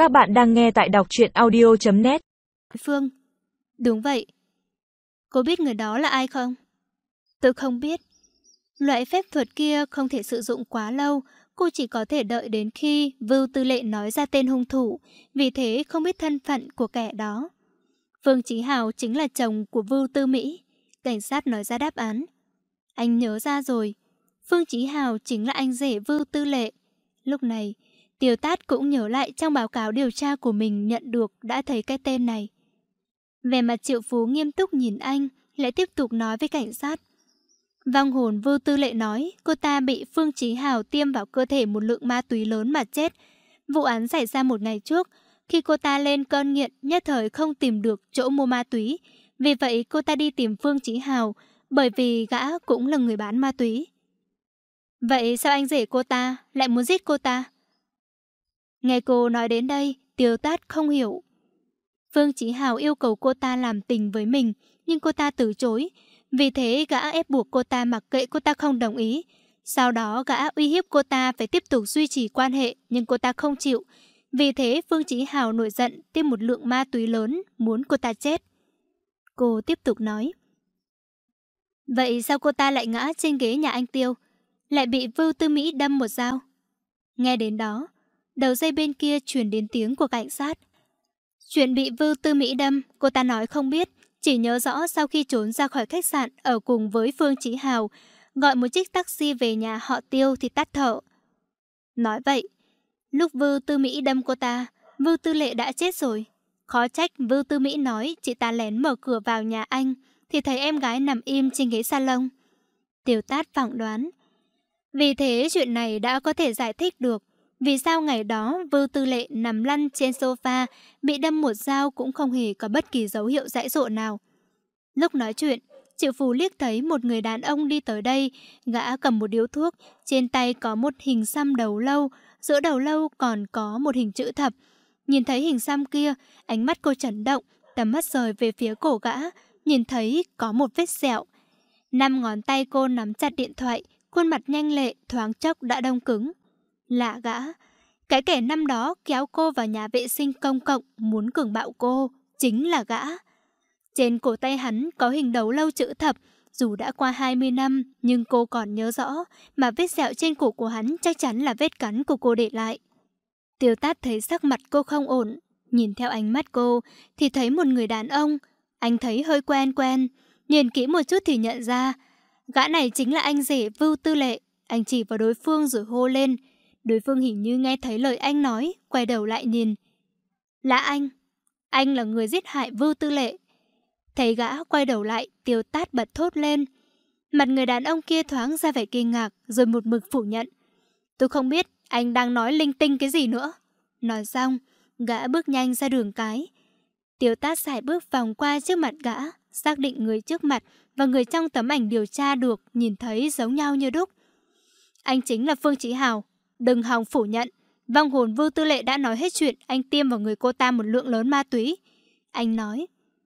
Các bạn đang nghe tại đọc truyện audio.net. Phương, đúng vậy. Cô biết người đó là ai không? Tôi không biết. Loại phép thuật kia không thể sử dụng quá lâu, cô chỉ có thể đợi đến khi Vưu Tư Lệ nói ra tên hung thủ, vì thế không biết thân phận của kẻ đó. Phương Chí Hào chính là chồng của Vưu Tư Mỹ. Cảnh sát nói ra đáp án. Anh nhớ ra rồi. Phương Chí Hào chính là anh rể Vưu Tư Lệ. Lúc này, Tiêu Tát cũng nhớ lại trong báo cáo điều tra của mình nhận được đã thấy cái tên này. Vẻ mặt Triệu Phú nghiêm túc nhìn anh, lại tiếp tục nói với cảnh sát. Vong hồn Vưu Tư Lệ nói cô ta bị Phương Chí Hào tiêm vào cơ thể một lượng ma túy lớn mà chết. Vụ án xảy ra một ngày trước, khi cô ta lên cơn nghiện nhất thời không tìm được chỗ mua ma túy. Vì vậy cô ta đi tìm Phương Chí Hào, bởi vì gã cũng là người bán ma túy. Vậy sao anh rể cô ta lại muốn giết cô ta? Nghe cô nói đến đây, Tiêu Tát không hiểu. Phương Chí Hào yêu cầu cô ta làm tình với mình, nhưng cô ta từ chối. Vì thế gã ép buộc cô ta mặc kệ cô ta không đồng ý. Sau đó gã uy hiếp cô ta phải tiếp tục duy trì quan hệ, nhưng cô ta không chịu. Vì thế Phương Chí Hào nổi giận tiêm một lượng ma túy lớn, muốn cô ta chết. Cô tiếp tục nói. Vậy sao cô ta lại ngã trên ghế nhà anh Tiêu, lại bị Vưu Tư Mỹ đâm một dao? Nghe đến đó, đầu dây bên kia truyền đến tiếng của cảnh sát. Chuyện bị Vưu Tư Mỹ đâm, cô ta nói không biết, chỉ nhớ rõ sau khi trốn ra khỏi khách sạn ở cùng với Phương Chí Hào, gọi một chiếc taxi về nhà họ Tiêu thì tắt thở. Nói vậy, lúc Vưu Tư Mỹ đâm cô ta, Vưu Tư Lệ đã chết rồi. Khó trách Vưu Tư Mỹ nói chị ta lén mở cửa vào nhà anh, thì thấy em gái nằm im trên ghế salon. Tiêu Tát phỏng đoán. Vì thế chuyện này đã có thể giải thích được vì sao ngày đó Vưu Tư Lệ nằm lăn trên sofa, bị đâm một dao cũng không hề có bất kỳ dấu hiệu giãy giụa nào. Lúc nói chuyện, Triệu Phù liếc thấy một người đàn ông đi tới đây, gã cầm một điếu thuốc, trên tay có một hình xăm đầu lâu, giữa đầu lâu còn có một hình chữ thập. Nhìn thấy hình xăm kia, ánh mắt cô chấn động, tầm mắt rời về phía cổ gã, nhìn thấy có một vết sẹo. 5 ngón tay cô nắm chặt điện thoại, khuôn mặt nhanh lệ thoáng chốc đã đông cứng. Lạ gã, cái kẻ năm đó kéo cô vào nhà vệ sinh công cộng muốn cường bạo cô, chính là gã. Trên cổ tay hắn có hình đầu lâu chữ thập, dù đã qua 20 năm nhưng cô còn nhớ rõ, mà vết sẹo trên cổ của hắn chắc chắn là vết cắn của cô để lại. Tiêu Tát thấy sắc mặt cô không ổn, nhìn theo ánh mắt cô thì thấy một người đàn ông, anh thấy hơi quen quen, nhìn kỹ một chút thì nhận ra, gã này chính là anh rể Vưu Tư Lệ. Anh chỉ vào đối phương rồi hô lên. Đối phương hình như nghe thấy lời anh nói, quay đầu lại nhìn. Là anh là người giết hại Vưu Tư Lệ. Thấy gã quay đầu lại, Tiêu Tát bật thốt lên. Mặt người đàn ông kia thoáng ra vẻ kinh ngạc, rồi một mực phủ nhận. Tôi không biết anh đang nói linh tinh cái gì nữa. Nói xong, gã bước nhanh ra đường cái. Tiêu Tát sải bước vòng qua trước mặt gã, xác định người trước mặt và người trong tấm ảnh điều tra được nhìn thấy giống nhau như đúc. Anh chính là Phương Chí Hào, đừng hòng phủ nhận. Vong hồn Vưu Tư Lệ đã nói hết chuyện anh tiêm vào người cô ta một lượng lớn ma túy. Anh nói.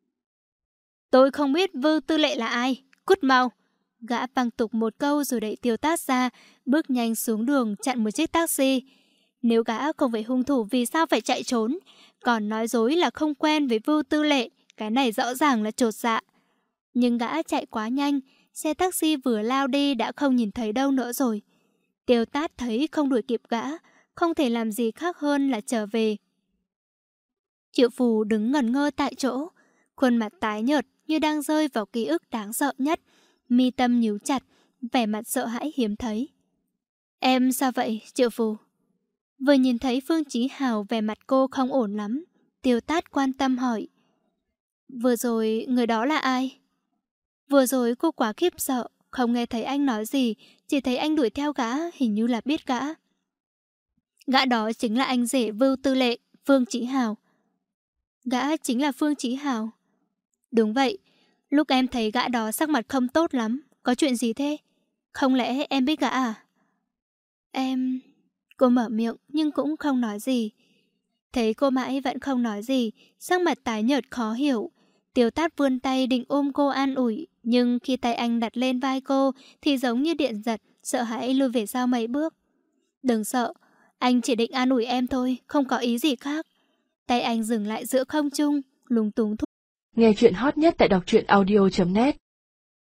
Tôi không biết Vưu Tư Lệ là ai, cút mau. Gã văng tục một câu rồi đẩy Tiêu Tát ra, bước nhanh xuống đường chặn một chiếc taxi. Nếu gã không phải hung thủ vì sao phải chạy trốn, còn nói dối là không quen với Vưu Tư Lệ, cái này rõ ràng là chột dạ. Nhưng gã chạy quá nhanh, xe taxi vừa lao đi đã không nhìn thấy đâu nữa rồi. Tiêu Tát thấy không đuổi kịp gã, không thể làm gì khác hơn là trở về. Triệu Phù đứng ngẩn ngơ tại chỗ, khuôn mặt tái nhợt như đang rơi vào ký ức đáng sợ nhất, mi tâm nhíu chặt, vẻ mặt sợ hãi hiếm thấy. Em sao vậy, Triệu Phù? Vừa nhìn thấy Phương Chí Hào vẻ mặt cô không ổn lắm, Tiêu Tát quan tâm hỏi. Vừa rồi người đó là ai? Vừa rồi cô quá khiếp sợ, không nghe thấy anh nói gì, chỉ thấy anh đuổi theo gã, hình như là biết gã. Gã đó chính là anh rể Vưu Tư Lệ, Phương Chí Hào. Gã chính là Phương Chí Hào. Đúng vậy, lúc em thấy gã đó sắc mặt không tốt lắm, có chuyện gì thế? Không lẽ em biết gã à? Em... Cô mở miệng nhưng cũng không nói gì. Thấy cô mãi vẫn không nói gì, sắc mặt tái nhợt khó hiểu. Tiêu Tát vươn tay định ôm cô an ủi, nhưng khi tay anh đặt lên vai cô thì giống như điện giật, sợ hãi lùi về sau mấy bước. Đừng sợ, anh chỉ định an ủi em thôi, không có ý gì khác. Tay anh dừng lại giữa không trung, lúng túng. Nghe chuyện hot nhất tại đọc truyện audio.net